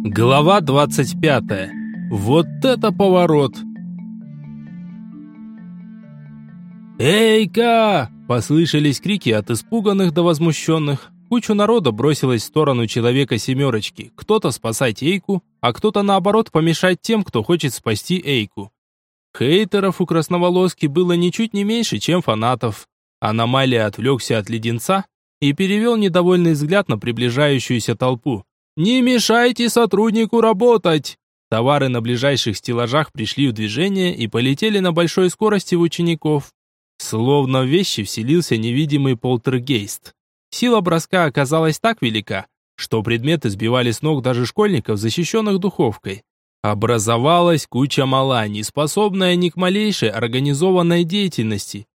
Глава 25. Вот это поворот! «Эйка!» – послышались крики от испуганных до возмущенных. Куча народа бросилась в сторону Человека-семерочки. Кто-то спасать Эйку, а кто-то наоборот помешать тем, кто хочет спасти Эйку. Хейтеров у Красноволоски было ничуть не меньше, чем фанатов. Аномалия отвлекся от леденца и перевел недовольный взгляд на приближающуюся толпу. «Не мешайте сотруднику работать!» Товары на ближайших стеллажах пришли в движение и полетели на большой скорости в учеников. Словно в вещи вселился невидимый полтергейст. Сила броска оказалась так велика, что предметы сбивали с ног даже школьников, защищенных духовкой. Образовалась куча мала, не способная ни к малейшей организованной деятельности.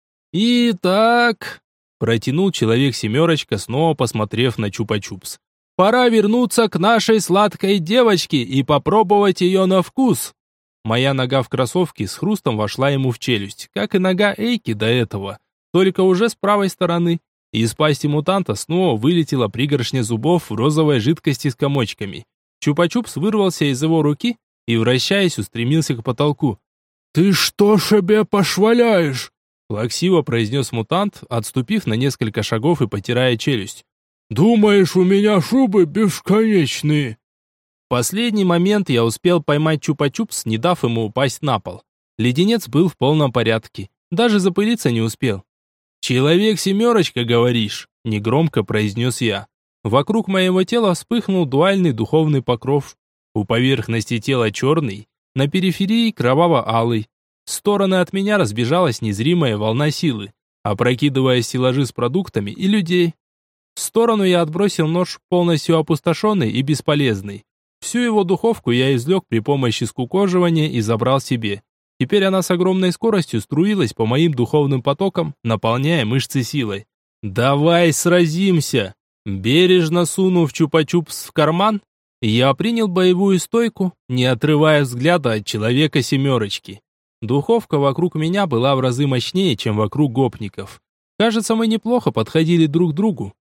«Итак», – протянул Человек-семерочка, снова посмотрев на Чупа-Чупс. «Пора вернуться к нашей сладкой девочке и попробовать ее на вкус». Моя нога в кроссовке с хрустом вошла ему в челюсть, как и нога Эйки до этого, только уже с правой стороны. Из пасти мутанта снова вылетела пригоршня зубов в розовой жидкости с комочками. Чупа-Чупс вырвался из его руки и, вращаясь, устремился к потолку. «Ты что себе пошваляешь?» плаксиво произнес мутант, отступив на несколько шагов и потирая челюсть. «Думаешь, у меня шубы бесконечные?» В последний момент я успел поймать Чупа-Чупс, не дав ему упасть на пол. Леденец был в полном порядке, даже запылиться не успел. «Человек-семерочка, говоришь?» – негромко произнес я. Вокруг моего тела вспыхнул дуальный духовный покров. У поверхности тела черный, на периферии кроваво-алый. В стороны от меня разбежалась незримая волна силы, опрокидывая стеллажи с продуктами и людей. В сторону я отбросил нож, полностью опустошенный и бесполезный. Всю его духовку я извлек при помощи скукоживания и забрал себе. Теперь она с огромной скоростью струилась по моим духовным потокам, наполняя мышцы силой. «Давай сразимся!» Бережно сунув Чупа-Чупс в карман, я принял боевую стойку, не отрывая взгляда от Человека-семерочки. Духовка вокруг меня была в разы мощнее, чем вокруг гопников. Кажется, мы неплохо подходили друг к другу.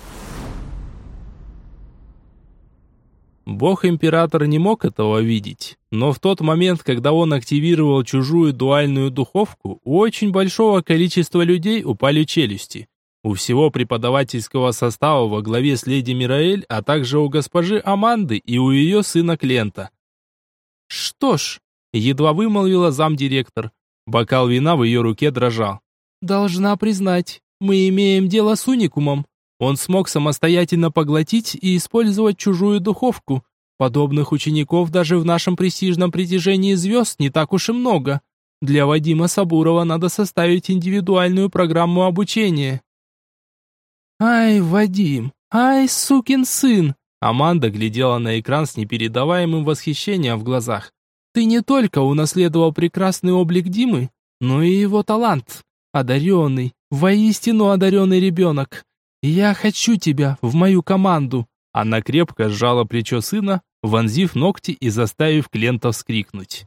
Бог-император не мог этого видеть, но в тот момент, когда он активировал чужую дуальную духовку, у очень большого количества людей упали челюсти. У всего преподавательского состава во главе с леди Мираэль, а также у госпожи Аманды и у ее сына Клента. «Что ж», — едва вымолвила замдиректор, бокал вина в ее руке дрожал. «Должна признать, мы имеем дело с уникумом. Он смог самостоятельно поглотить и использовать чужую духовку. Подобных учеников даже в нашем престижном притяжении звезд не так уж и много. Для Вадима Сабурова надо составить индивидуальную программу обучения». «Ай, Вадим! Ай, сукин сын!» Аманда глядела на экран с непередаваемым восхищением в глазах. «Ты не только унаследовал прекрасный облик Димы, но и его талант. Одаренный, воистину одаренный ребенок. Я хочу тебя в мою команду». Она крепко сжала плечо сына, вонзив ногти и заставив Клента вскрикнуть.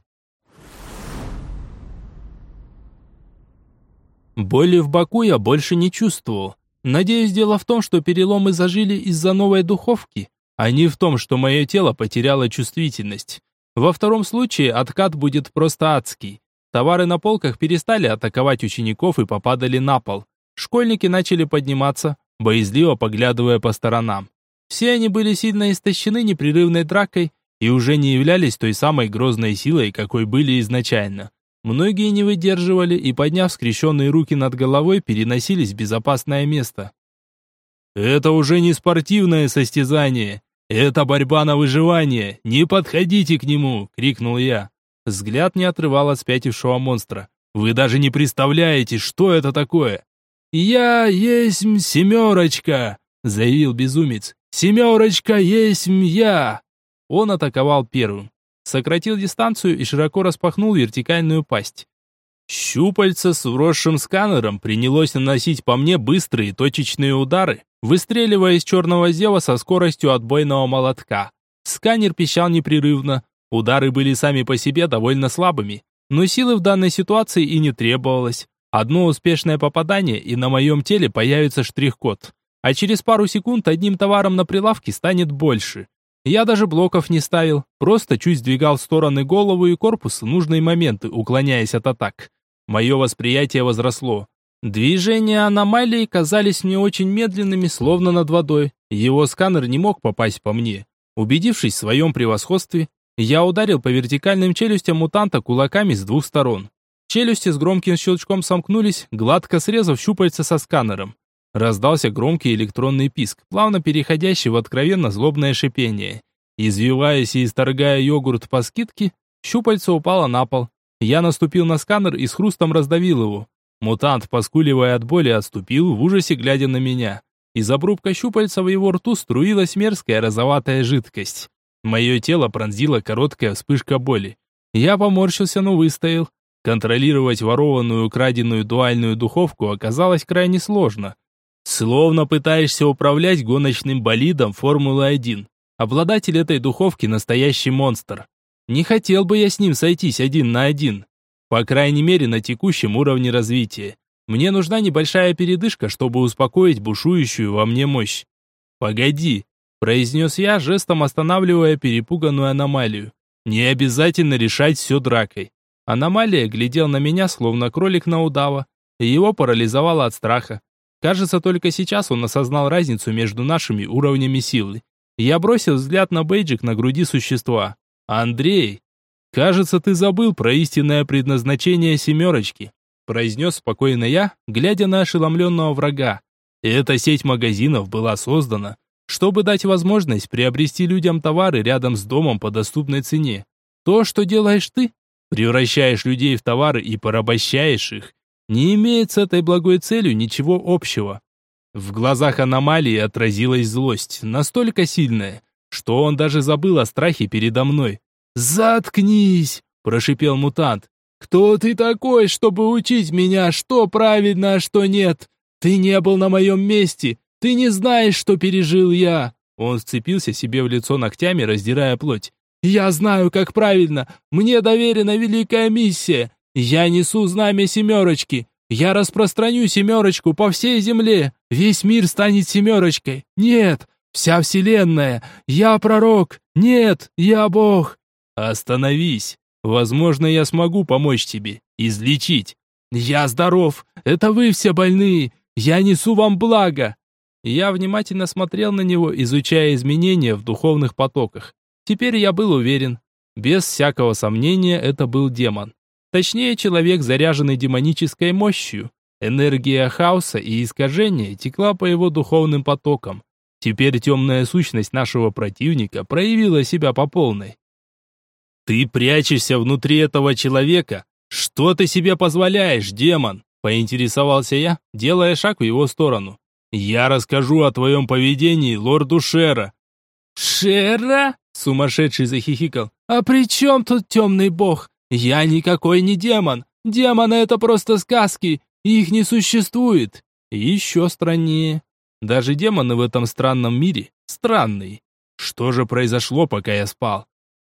Боли в боку я больше не чувствовал. Надеюсь, дело в том, что переломы зажили из-за новой духовки, а не в том, что мое тело потеряло чувствительность. Во втором случае откат будет просто адский. Товары на полках перестали атаковать учеников и попадали на пол. Школьники начали подниматься, боязливо поглядывая по сторонам. Все они были сильно истощены непрерывной дракой и уже не являлись той самой грозной силой, какой были изначально. Многие не выдерживали и, подняв скрещенные руки над головой, переносились в безопасное место. «Это уже не спортивное состязание. Это борьба на выживание. Не подходите к нему!» — крикнул я. Взгляд не отрывал от спятившего монстра. «Вы даже не представляете, что это такое!» «Я есмь семерочка!» — заявил безумец. «Семерочка есмь я!» Он атаковал первым. Сократил дистанцию и широко распахнул вертикальную пасть. Щупальце с вросшим сканером принялось наносить по мне быстрые точечные удары, выстреливая из черного зева со скоростью отбойного молотка. Сканер пищал непрерывно. Удары были сами по себе довольно слабыми, но силы в данной ситуации и не требовалось. Одно успешное попадание, и на моем теле появится штрих-код. А через пару секунд одним товаром на прилавке станет больше. Я даже блоков не ставил, просто чуть сдвигал в стороны голову и корпус в нужные моменты, уклоняясь от атак. Мое восприятие возросло. Движения аномалии казались мне очень медленными, словно над водой. Его сканер не мог попасть по мне. Убедившись в своем превосходстве, я ударил по вертикальным челюстям мутанта кулаками с двух сторон. Челюсти с громким щелчком сомкнулись, гладко срезав щупальца со сканером. Раздался громкий электронный писк, плавно переходящий в откровенно злобное шипение. Извиваясь и исторгая йогурт по скидке, щупальце упало на пол. Я наступил на сканер и с хрустом раздавил его. Мутант, поскуливая от боли, отступил, в ужасе глядя на меня. Из обрубка щупальца в его рту струилась мерзкая розоватая жидкость. Мое тело пронзила короткая вспышка боли. Я поморщился, но выстоял. Контролировать ворованную краденую дуальную духовку оказалось крайне сложно. Словно пытаешься управлять гоночным болидом Формулы-1. Обладатель этой духовки настоящий монстр. Не хотел бы я с ним сойтись 1 на 1. По крайней мере, на текущем уровне развития. Мне нужна небольшая передышка, чтобы успокоить бушующую во мне мощь. «Погоди», – произнес я, жестом останавливая перепуганную аномалию. «Не обязательно решать все дракой». Аномалия глядел на меня, словно кролик на удава, и его парализовало от страха. Кажется, только сейчас он осознал разницу между нашими уровнями силы. Я бросил взгляд на бейджик на груди существа. «Андрей, кажется, ты забыл про истинное предназначение семерочки», произнес спокойно я, глядя на ошеломленного врага. «Эта сеть магазинов была создана, чтобы дать возможность приобрести людям товары рядом с домом по доступной цене. То, что делаешь ты, превращаешь людей в товары и порабощаешь их, не имеет с этой благой целью ничего общего». В глазах аномалии отразилась злость, настолько сильная, что он даже забыл о страхе передо мной. «Заткнись!» – прошипел мутант. «Кто ты такой, чтобы учить меня, что правильно, а что нет? Ты не был на моем месте, ты не знаешь, что пережил я!» Он вцепился себе в лицо ногтями, раздирая плоть. «Я знаю, как правильно, мне доверена великая миссия. Я несу знамя семерочки. Я распространю семерочку по всей земле. Весь мир станет семерочкой. Нет, вся вселенная. Я пророк. Нет, я Бог». «Остановись. Возможно, я смогу помочь тебе. Излечить». «Я здоров. Это вы все больные. Я несу вам благо». Я внимательно смотрел на него, изучая изменения в духовных потоках. Теперь я был уверен. Без всякого сомнения, это был демон. Точнее, человек, заряженный демонической мощью. Энергия хаоса и искажения текла по его духовным потокам. Теперь темная сущность нашего противника проявила себя по полной. «Ты прячешься внутри этого человека? Что ты себе позволяешь, демон?» – поинтересовался я, делая шаг в его сторону. «Я расскажу о твоем поведении лорду Шера». «Шера?» – сумасшедший захихикал. «А при чем тут темный бог? Я никакой не демон. Демоны — это просто сказки. Их не существует». Еще страннее. Даже демоны в этом странном мире странные. Что же произошло, пока я спал?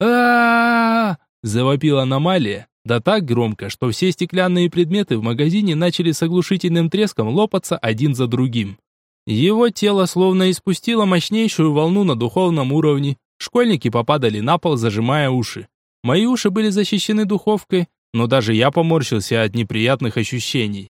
а завопила аномалия, да так громко, что все стеклянные предметы в магазине начали с оглушительным треском лопаться один за другим. Его тело словно испустило мощнейшую волну на духовном уровне. Школьники попадали на пол, зажимая уши. Мои уши были защищены духовкой, но даже я поморщился от неприятных ощущений.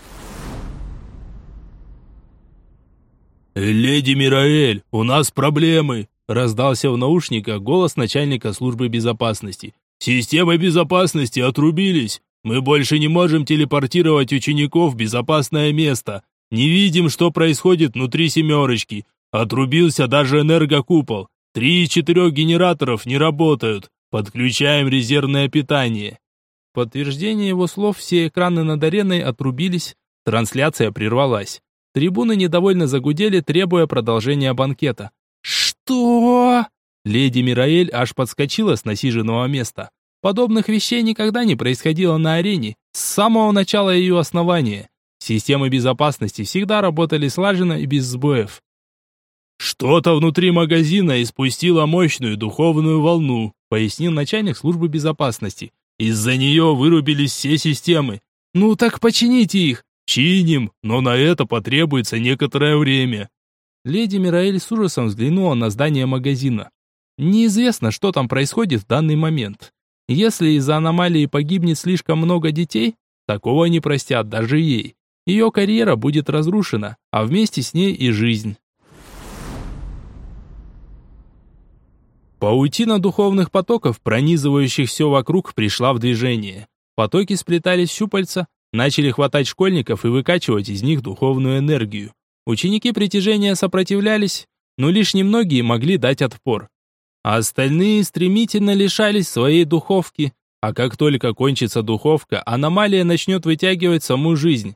«Леди Мираэль, у нас проблемы!» раздался в наушниках голос начальника службы безопасности. «Системы безопасности отрубились. Мы больше не можем телепортировать учеников в безопасное место. Не видим, что происходит внутри семерочки. Отрубился даже энергокупол. 3 из 4 генераторов не работают. Подключаем резервное питание». В подтверждение его слов все экраны над ареной отрубились, трансляция прервалась. Трибуны недовольно загудели, требуя продолжения банкета. «Что?» Леди Мираэль аж подскочила с насиженного места. Подобных вещей никогда не происходило на арене с самого начала ее основания. Системы безопасности всегда работали слаженно и без сбоев. «Что-то внутри магазина испустило мощную духовную волну», пояснил начальник службы безопасности. «Из-за нее вырубились все системы». «Ну так почините их». «Чиним, но на это потребуется некоторое время». Леди Мираэль с ужасом взглянула на здание магазина. Неизвестно, что там происходит в данный момент. Если из-за аномалии погибнет слишком много детей, такого не простят даже ей. Ее карьера будет разрушена, а вместе с ней и жизнь. Паутина духовных потоков, пронизывающих все вокруг, пришла в движение. Потоки сплетались в щупальца, начали хватать школьников и выкачивать из них духовную энергию. Ученики притяжения сопротивлялись, но лишь немногие могли дать отпор. А остальные стремительно лишались своей духовки, а как только кончится духовка, аномалия начнет вытягивать саму жизнь.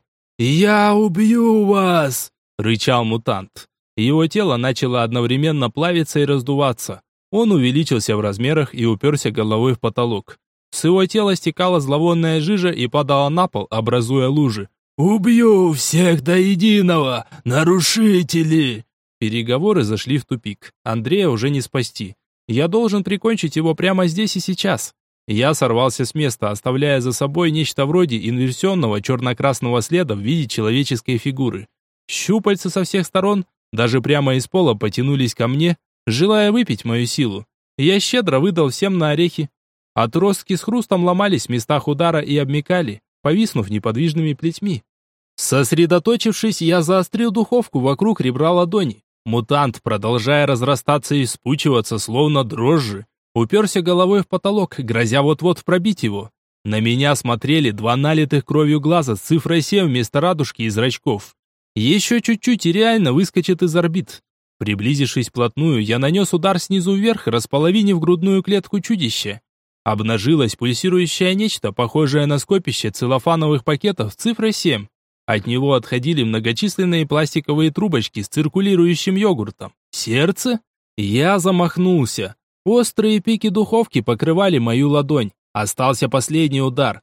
«Я убью вас!» – рычал мутант. Его тело начало одновременно плавиться и раздуваться. Он увеличился в размерах и уперся головой в потолок. С его тела стекала зловонная жижа и падала на пол, образуя лужи. «Убью всех до единого! Нарушители!» Переговоры зашли в тупик. Андрея уже не спасти. Я должен прикончить его прямо здесь и сейчас. Я сорвался с места, оставляя за собой нечто вроде инверсионного черно-красного следа в виде человеческой фигуры. Щупальца со всех сторон, даже прямо из пола, потянулись ко мне, желая выпить мою силу. Я щедро выдал всем на орехи. Отростки с хрустом ломались в местах удара и обмякали, повиснув неподвижными плетьми. Сосредоточившись, я заострил духовку вокруг ребра ладони. Мутант, продолжая разрастаться и спучиваться, словно дрожжи, уперся головой в потолок, грозя вот-вот пробить его. На меня смотрели два налитых кровью глаза с цифрой 7 вместо радужки и зрачков. Еще чуть-чуть и реально выскочит из орбит. Приблизившись вплотную, я нанес удар снизу вверх, располовинив грудную клетку чудища. Обнажилось пульсирующее нечто, похожее на скопище целлофановых пакетов с цифрой 7. От него отходили многочисленные пластиковые трубочки с циркулирующим йогуртом. Сердце? Я замахнулся. Острые пики духовки покрывали мою ладонь. Остался последний удар.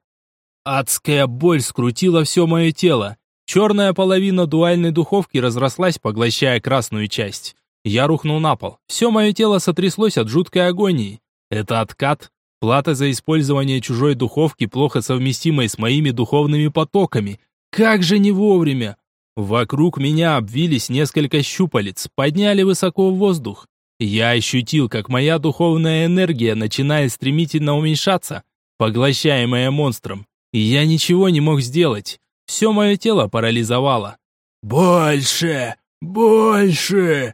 Адская боль скрутила все мое тело. Черная половина дуальной духовки разрослась, поглощая красную часть. Я рухнул на пол. Все мое тело сотряслось от жуткой агонии. Это откат. Плата за использование чужой духовки, плохо совместимой с моими духовными потоками. Как же не вовремя! Вокруг меня обвились несколько щупалец, подняли высоко в воздух. Я ощутил, как моя духовная энергия начинает стремительно уменьшаться, поглощаемая монстром. И я ничего не мог сделать. Все мое тело парализовало. «Больше! Больше!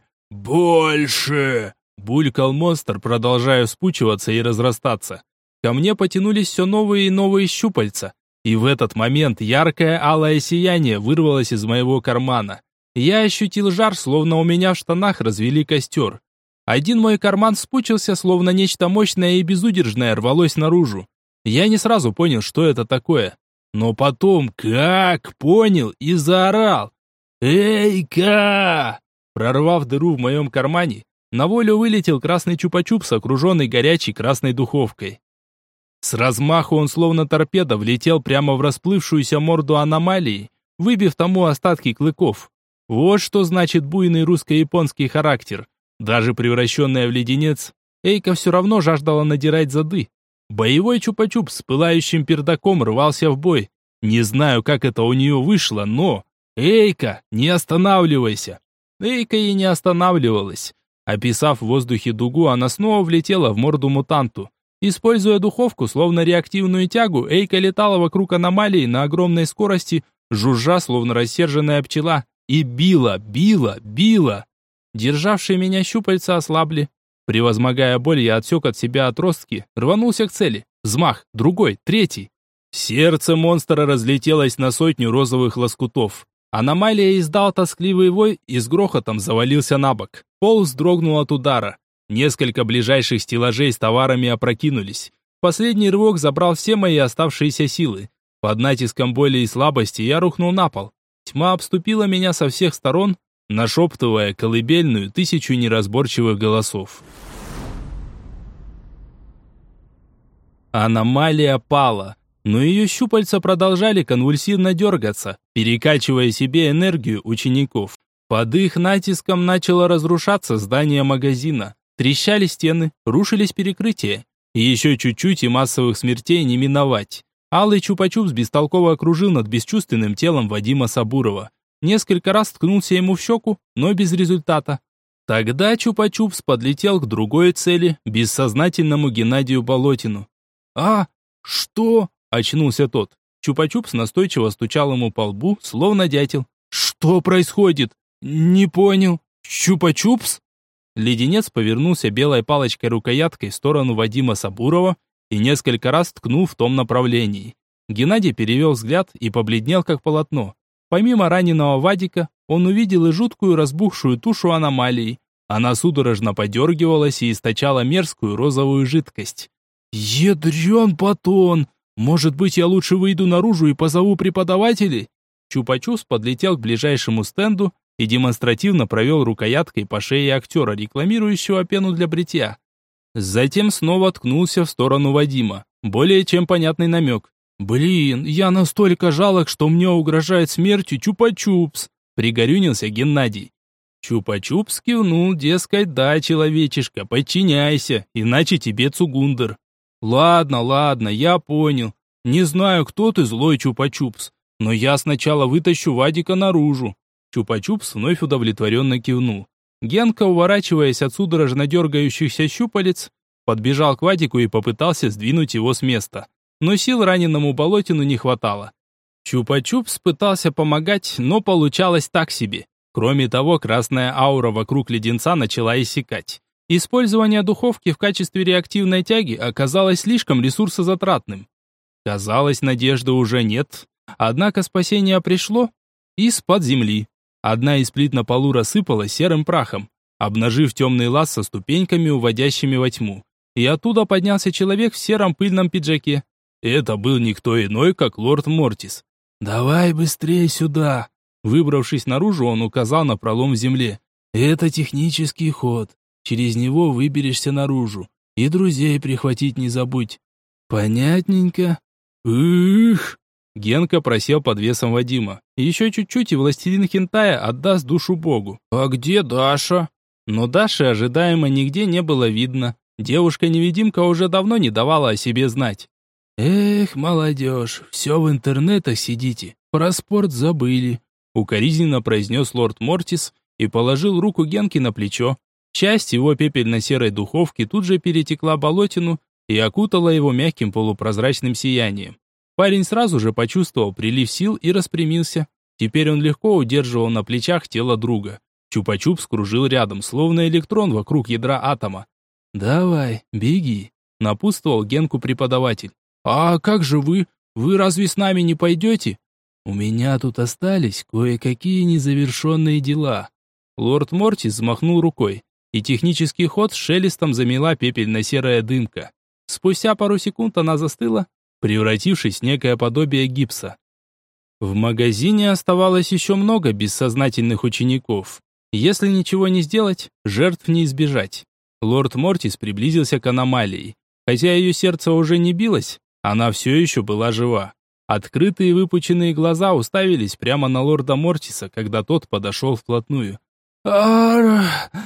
Больше!» Булькал монстр, продолжая вспучиваться и разрастаться. Ко мне потянулись все новые и новые щупальца. И в этот момент яркое алое сияние вырвалось из моего кармана. Я ощутил жар, словно у меня в штанах развели костер. Один мой карман вспучился, словно нечто мощное и безудержное рвалось наружу. Я не сразу понял, что это такое. Но потом как понял и заорал. «Эй-ка!» Прорвав дыру в моем кармане, на волю вылетел красный чупа-чупс, окруженный горячей красной духовкой. С размаху он словно торпеда влетел прямо в расплывшуюся морду аномалии, выбив тому остатки клыков. Вот что значит буйный русско-японский характер. Даже превращенная в леденец, Эйка все равно жаждала надирать зады. Боевой чупа-чупс с пылающим пердаком рвался в бой. Не знаю, как это у нее вышло, но... «Эйка, не останавливайся!» Эйка и не останавливалась. Описав в воздухе дугу, она снова влетела в морду мутанту. Используя духовку, словно реактивную тягу, Эйка летала вокруг аномалии на огромной скорости, жужжа, словно рассерженная пчела, и била. Державшие меня щупальца ослабли. Превозмогая боль, я отсек от себя отростки, рванулся к цели. Взмах, другой, третий. Сердце монстра разлетелось на 100 розовых лоскутов. Аномалия издал тоскливый вой и с грохотом завалился на бок. Пол вздрогнул от удара. Несколько ближайших стеллажей с товарами опрокинулись. Последний рывок забрал все мои оставшиеся силы. Под натиском боли и слабости я рухнул на пол. Тьма обступила меня со всех сторон, нашептывая колыбельную 1000 неразборчивых голосов. Аномалия пала, но ее щупальца продолжали конвульсивно дергаться, перекачивая себе энергию учеников. Под их натиском начало разрушаться здание магазина. Трещали стены, рушились перекрытия. И еще чуть-чуть и массовых смертей не миновать. Алый чупа-чупс бестолково окружил над бесчувственным телом Вадима Сабурова. Несколько раз ткнулся ему в щеку, но без результата. Тогда Чупа-Чупс подлетел к другой цели, бессознательному Геннадию Болотину. «А, что?» – очнулся тот. Чупа-Чупс настойчиво стучал ему по лбу, словно дятел. «Что происходит? Не понял. Чупа-Чупс?» Леденец повернулся белой палочкой-рукояткой в сторону Вадима Сабурова и несколько раз ткнул в том направлении. Геннадий перевел взгляд и побледнел, как полотно. Помимо раненого Вадика, он увидел и жуткую разбухшую тушу аномалии. Она судорожно подергивалась и источала мерзкую розовую жидкость. «Ядрен батон! Может быть, я лучше выйду наружу и позову преподавателей?» Чупа-Чупс подлетел к ближайшему стенду и демонстративно провел рукояткой по шее актера, рекламирующего пену для бритья. Затем снова ткнулся в сторону Вадима. Более чем понятный намек. «Блин, я настолько жалок, что мне угрожает смертью Чупа-Чупс!» Пригорюнился Геннадий. Чупа-Чупс кивнул, дескать, да, человечишка, подчиняйся, иначе тебе цугундер. Ладно, я понял. Не знаю, кто ты, злой Чупа-Чупс, но я сначала вытащу Вадика наружу. Чупа-Чупс вновь удовлетворенно кивнул. Генка, уворачиваясь от судорожно дергающихся щупалец, подбежал к Вадику и попытался сдвинуть его с места. Но сил раненому Болотину не хватало. Чупа-Чупс пытался помогать, но получалось так себе. Кроме того, красная аура вокруг леденца начала иссякать. Использование духовки в качестве реактивной тяги оказалось слишком ресурсозатратным. Казалось, надежды уже нет, однако спасение пришло из-под земли. Одна из плит на полу рассыпалась серым прахом, обнажив темный лаз со ступеньками, уводящими во тьму. И оттуда поднялся человек в сером пыльном пиджаке. Это был никто иной, как лорд Мортис. «Давай быстрее сюда!» Выбравшись наружу, он указал на пролом в земле. «Это технический ход. Через него выберешься наружу. И друзей прихватить не забудь. Понятненько?» «Их!» Генка просел под весом Вадима. Еще чуть-чуть, и властелин Хентая отдаст душу богу. «А где Даша?» Но Даши ожидаемо нигде не было видно. Девушка-невидимка уже давно не давала о себе знать. «Эх, молодежь, все в интернетах сидите, про спорт забыли», укоризненно произнес лорд Мортис и положил руку Генки на плечо. Часть его пепельно-серой духовки тут же перетекла Болотину и окутала его мягким полупрозрачным сиянием. Парень сразу же почувствовал прилив сил и распрямился. Теперь он легко удерживал на плечах тело друга. Чупа-Чупс кружил рядом, словно электрон вокруг ядра атома. «Давай, беги», — напутствовал Генку преподаватель. «А как же вы? Вы разве с нами не пойдете?» «У меня тут остались кое-какие незавершенные дела». Лорд Мортис взмахнул рукой, и технический ход с шелестом замела пепельно-серая дымка. Спустя пару секунд она застыла, превратившись в некое подобие гипса. В магазине оставалось еще много бессознательных учеников. Если ничего не сделать, жертв не избежать. Лорд Мортис приблизился к аномалии. Хотя ее сердце уже не билось, она все еще была жива. Открытые выпученные глаза уставились прямо на лорда Мортиса, когда тот подошел вплотную. «Ара,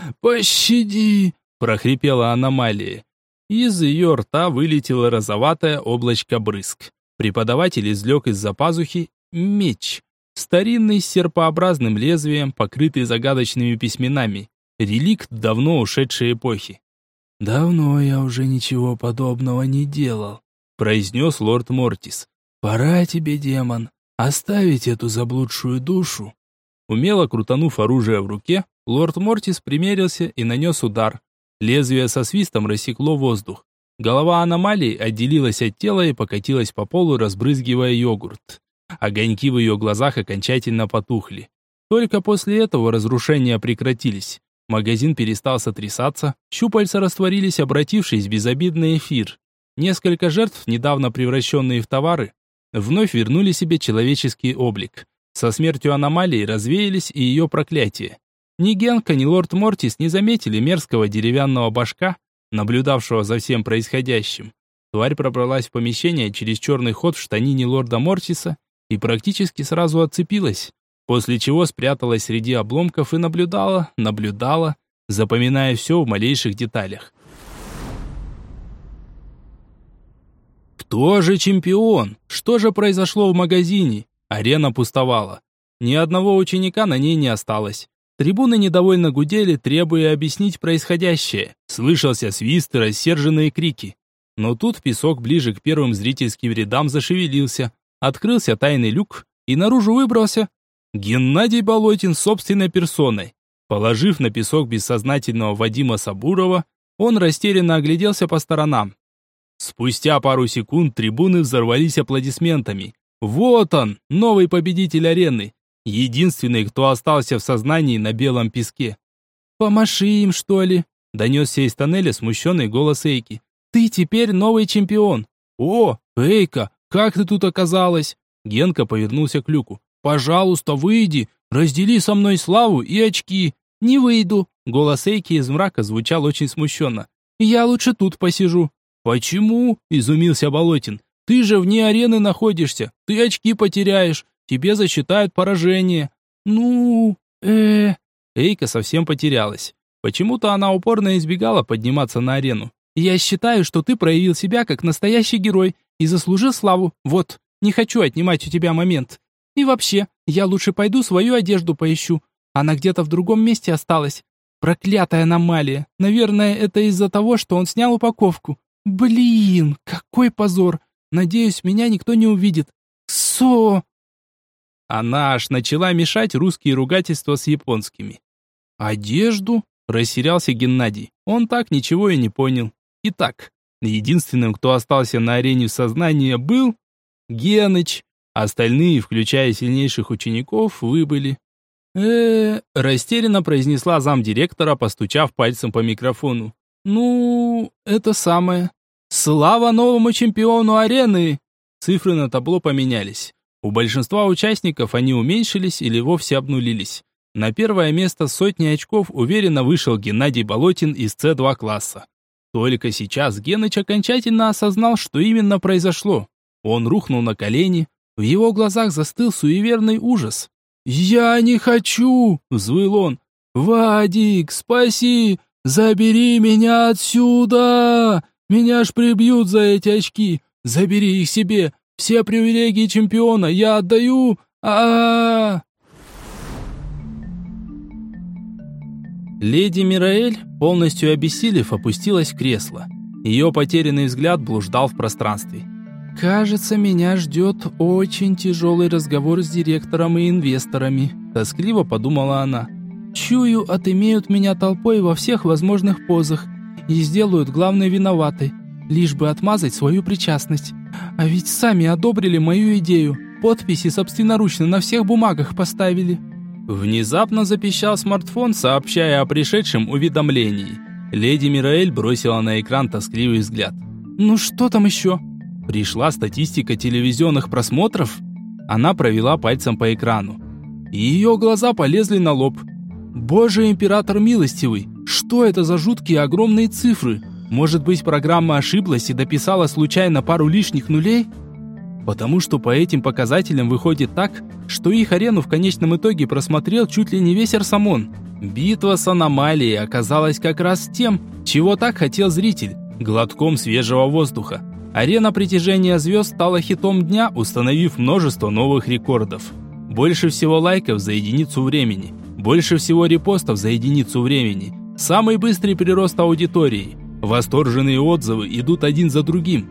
пощади!» – прохрипела аномалия. Из ее рта вылетело розоватое облачко брызг. Преподаватель извлек из-за пазухи меч. Старинный с серпообразным лезвием, покрытый загадочными письменами. Реликт давно ушедшей эпохи. «Давно я уже ничего подобного не делал», — произнес лорд Мортис. «Пора тебе, демон, оставить эту заблудшую душу». Умело крутанув оружие в руке, лорд Мортис примерился и нанес удар. Лезвие со свистом рассекло воздух. Голова аномалии отделилась от тела и покатилась по полу, разбрызгивая йогурт. Огоньки в ее глазах окончательно потухли. Только после этого разрушения прекратились. Магазин перестал сотрясаться, щупальца растворились, обратившись в безобидный эфир. Несколько жертв, недавно превращенные в товары, вновь вернули себе человеческий облик. Со смертью аномалии развеялись и ее проклятия. Ни Генка, ни лорд Мортис не заметили мерзкого деревянного башка, наблюдавшего за всем происходящим. Тварь пробралась в помещение через черный ход в штанине лорда Мортиса и практически сразу отцепилась, после чего спряталась среди обломков и наблюдала, запоминая все в малейших деталях. Кто же чемпион? Что же произошло в магазине? Арена пустовала. Ни одного ученика на ней не осталось. Трибуны недовольно гудели, требуя объяснить происходящее. Слышался свист и рассерженные крики. Но тут песок ближе к первым зрительским рядам зашевелился. Открылся тайный люк, и наружу выбрался Геннадий Болотин собственной персоной. Положив на песок бессознательного Вадима Сабурова, он растерянно огляделся по сторонам. Спустя пару секунд трибуны взорвались аплодисментами. Вот он, новый победитель арены. Единственный, кто остался в сознании на белом песке. «Помаши им, что ли?» – донесся из тоннеля смущенный голос Эйки. «Ты теперь новый чемпион!» «О, Эйка, как ты тут оказалась?» Генка повернулся к люку. «Пожалуйста, выйди, раздели со мной славу и очки». «Не выйду», – голос Эйки из мрака звучал очень смущенно. «Я лучше тут посижу». «Почему?» – изумился Болотин. «Ты же вне арены находишься, ты очки потеряешь, тебе засчитают поражение». Эйка совсем потерялась. Почему-то она упорно избегала подниматься на арену. «Я считаю, что ты проявил себя как настоящий герой и заслужил славу. Вот, не хочу отнимать у тебя момент. И вообще, я лучше пойду свою одежду поищу. Она где-то в другом месте осталась. Проклятая аномалия. Наверное, это из-за того, что он снял упаковку. Блин, какой позор. Надеюсь, меня никто не увидит. Она аж начала мешать русские ругательства с японскими. «Одежду?» – растерялся Геннадий. Он так ничего и не понял. Итак, единственным, кто остался на арене в сознании, был Геныч. Остальные, включая сильнейших учеников, выбыли. Растерянно произнесла замдиректора, постучав пальцем по микрофону. Это самое. Слава новому чемпиону арены! Цифры на табло поменялись. У большинства участников они уменьшились или вовсе обнулились. На первое место с сотней очков уверенно вышел Геннадий Болотин из С2 класса. Только сейчас Геныч окончательно осознал, что именно произошло. Он рухнул на колени, в его глазах застыл суеверный ужас. «Я не хочу!» – взвыл он. «Вадик, спаси! Забери меня отсюда! Меня ж прибьют за эти очки! Забери их себе! Все привилегии чемпиона я отдаю! Леди Мираэль, полностью обессилев, опустилась в кресло. Ее потерянный взгляд блуждал в пространстве. «Кажется, меня ждет очень тяжелый разговор с директором и инвесторами», – тоскливо подумала она. «Чую, отымеют меня толпой во всех возможных позах и сделают главной виноватой, лишь бы отмазать свою причастность. А ведь сами одобрили мою идею, подписи собственноручно на всех бумагах поставили». Внезапно запищал смартфон, сообщая о пришедшем уведомлении. Леди Мираэль бросила на экран тоскливый взгляд. «Ну что там еще?» Пришла статистика телевизионных просмотров. Она провела пальцем по экрану. Ее глаза полезли на лоб. «Боже, император милостивый! Что это за жуткие огромные цифры? Может быть, программа ошиблась и дописала случайно пару лишних нулей?» Потому что по этим показателям выходит так, что их арену в конечном итоге просмотрел чуть ли не весь Арсамон. Битва с аномалией оказалась как раз тем, чего так хотел зритель – глотком свежего воздуха. Арена притяжения звезд стала хитом дня, установив множество новых рекордов. Больше всего лайков за единицу времени, больше всего репостов за единицу времени, самый быстрый прирост аудитории. Восторженные отзывы идут один за другим.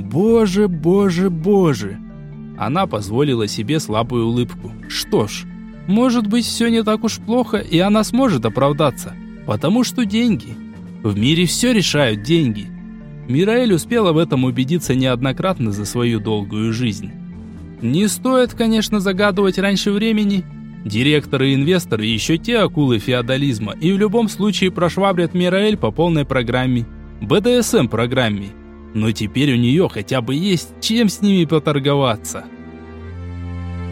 Боже, боже, боже! Она позволила себе слабую улыбку. Что ж, может быть, все не так уж плохо, и она сможет оправдаться. Потому что деньги. В мире все решают деньги. Мираэль успела в этом убедиться неоднократно за свою долгую жизнь. Не стоит, конечно, загадывать раньше времени. Директоры и инвесторы еще те акулы феодализма, и в любом случае прошвабрят Мираэль по полной программе. БДСМ-программе. Но теперь у нее хотя бы есть чем с ними поторговаться.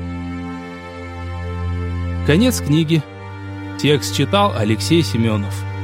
Конец книги. Текст читал Алексей Семенов.